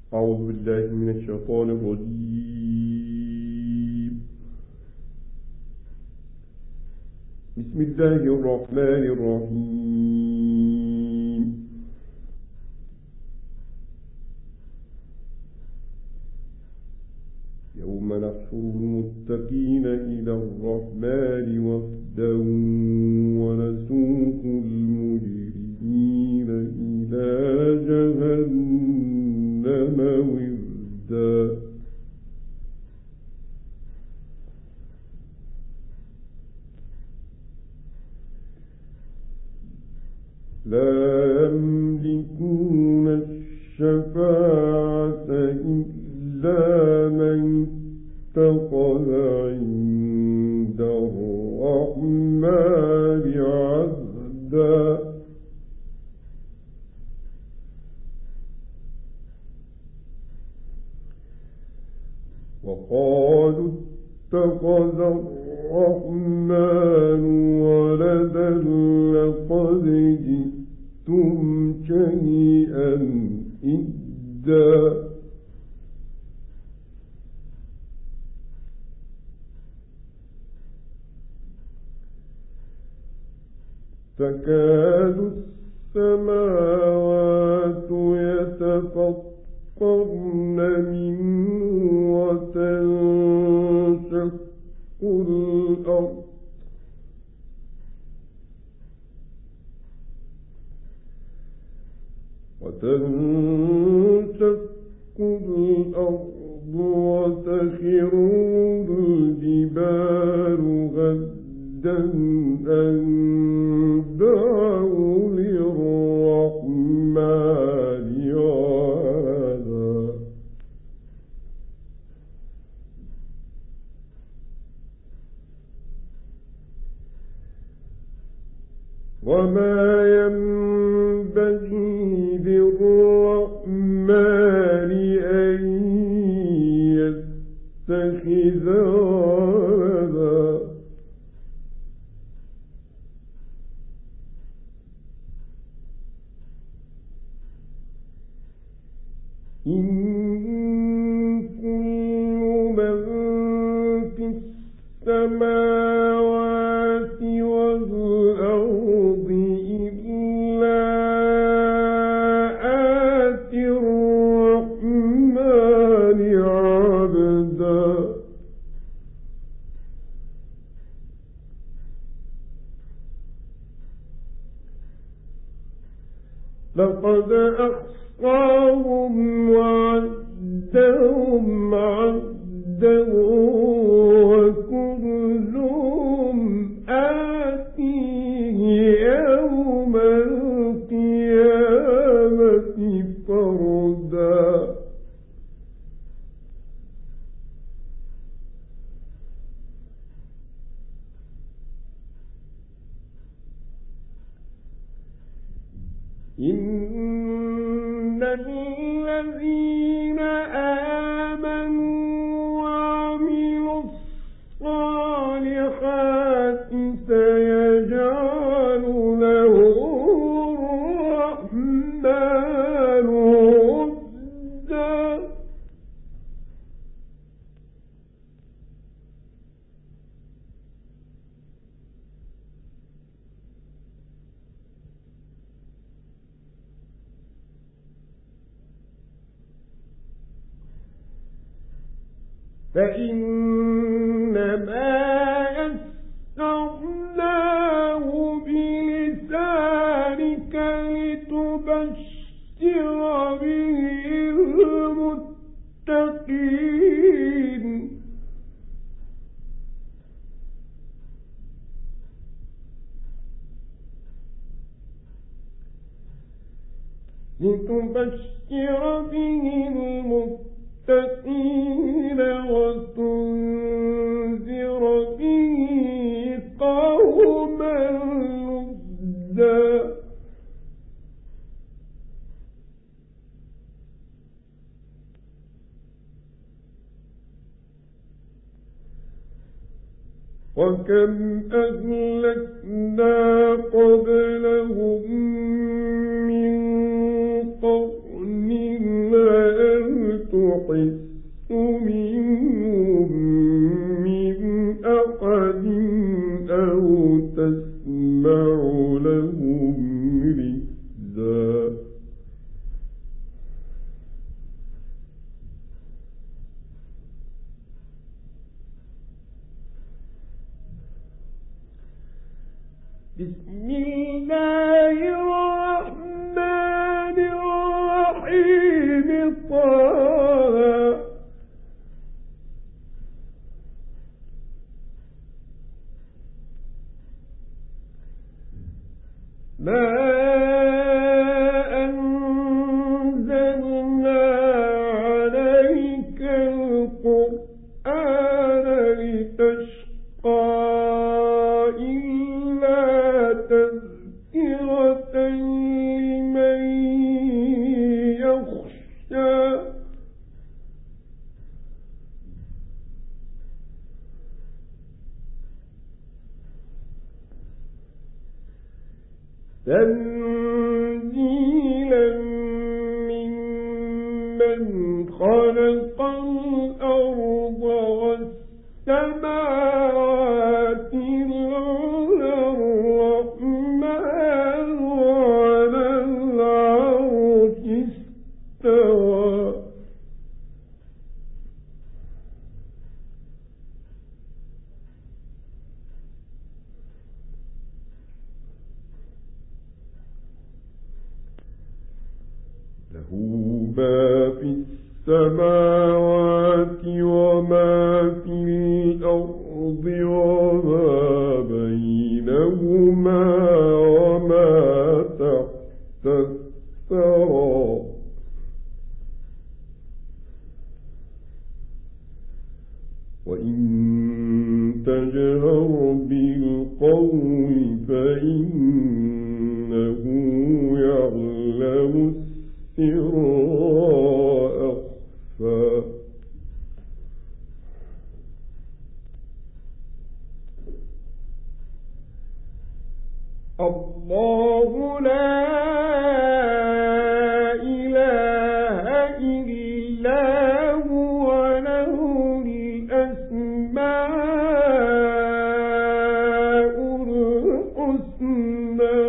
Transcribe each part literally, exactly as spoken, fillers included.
أعوذ بالله من الشيطان الرجيم. بسم الله الرحمن الرحيم. يوم نحشر المتقين إلى الرحمن وفدا ونسوق المجرمين إلى جهنم وردا. لا يملكون الشفاعة إلا من اتخذ عند الرحمن عهدا. وقالوا اتخذ الرحمن ولدا لقد جئتم شيئا إدا. تكاد السماوات يتفطرن منه وتنشق الأرض وتنشق الأرض وتخر الجبال هدا أن دعوا للرحمن ولدا. وما ينبغي للرحمن أن يتخذ ولدا. إن كل من في السماوات والأرض إلا آتي الرحمن عبدا. لقد أحصاهم وعدهم عدا وكلهم آتيه يوم القيامة فردا. إن الذين آمنوا وعملوا الصالحات سيجعل لهم الرحمن ودا. فإنما يسرناه بلسانك لتبشر به المتقين. لتبشر به المتقين وتنذر به قوما لدا. وكم أهلكنا قبلهم من قرن هل تحس منهم من أحد أو تسمع لهم ركزا بسم الله الرحمن الرحيم طه ما أنزلنا عليك القرآن لتشقى تذكرة لمن يخشى تنزيلا ممن خلق الأرض والسماوات له ما في السماوات وما في الأرض وما بينهما وما تحت الثرى وإن تجهر بالقول فإنه يعلم السر وأخفى الله لا إله إلا هو له الأسماء الحسنى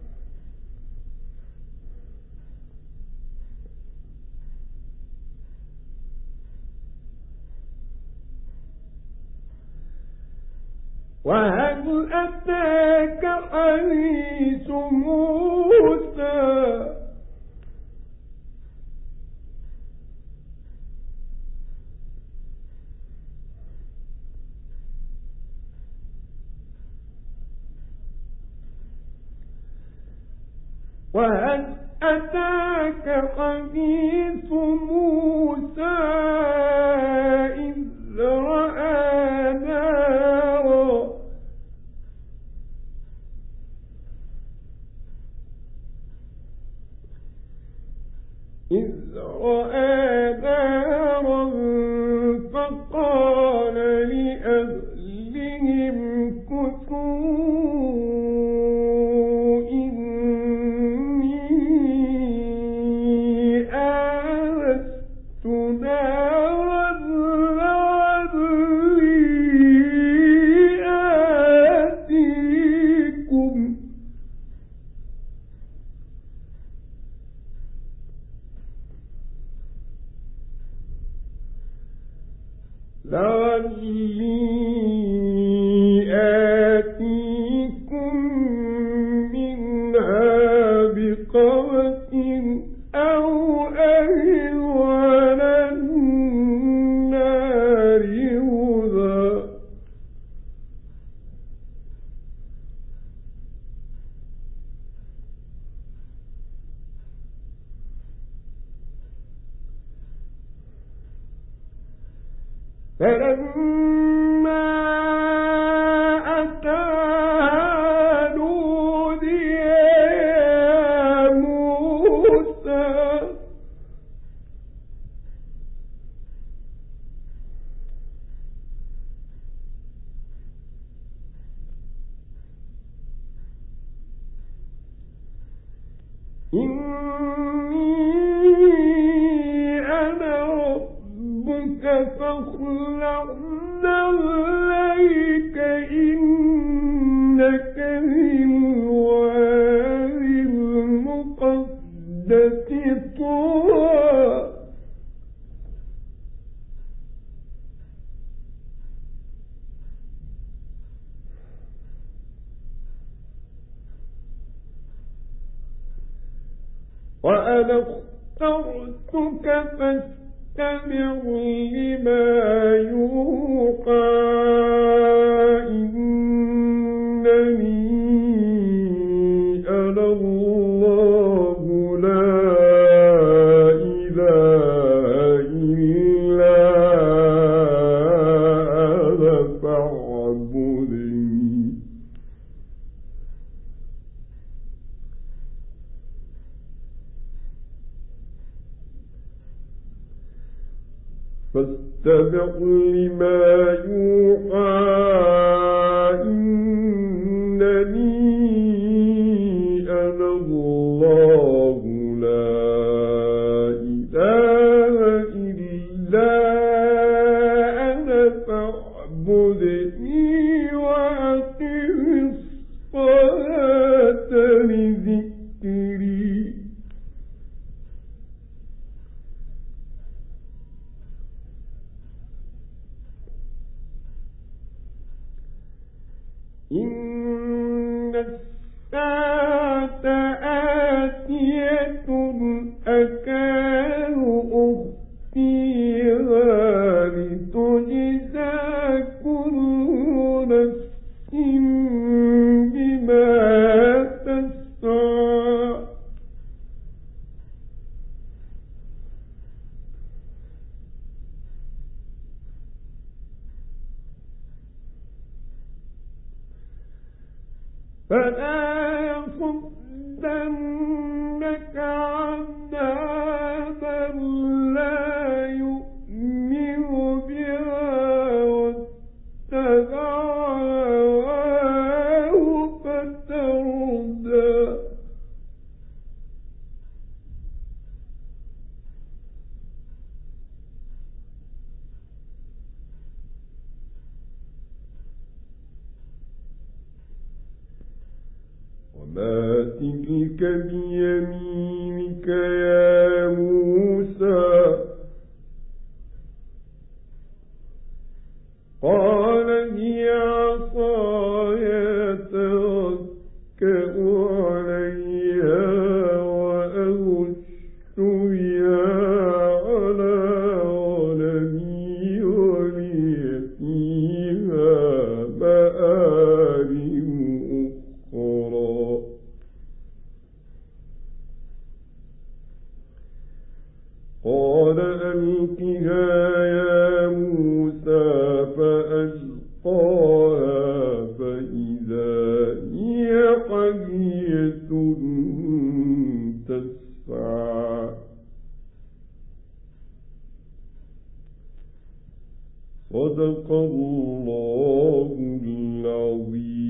وهل أتاك حديث موسى وهل أتاك حديث موسى إذ رأى نارا إذ رأى نارا فقال لأهلهم كثوا إني آنست نارا لعلي آتيكم لعلي آتيكم منها بقبس أو أجد على النار هدى فلما أتاها نودي يا موسى إني أنا رب فاخلع نعليك إنك بالوادي المقدس طوى. وأنا اخترتك فاستمع لما يوحى إنني أنا الله لا إله إلا أنا فاعبدني. فاستمع لما يوحى إنني أنا الله لا إله إلا أنا فاعبدني وأقم الصلاة لذكري. إن الساعة آتية أكاد أخفيها لتجزى كل نفس بما تسعى. فلا يصدنك عنها من لا يؤمن بها واتبع هواه فتردى. وما تلك بيمينك يا موسى؟ قال هي عصاي أتوكأ عليها وأهش بها على غنمي ولي فيها مآرب أخرى. قال ألقها يا موسى فألقاها فإذا هي حية تسعى. صدق الله العظيم.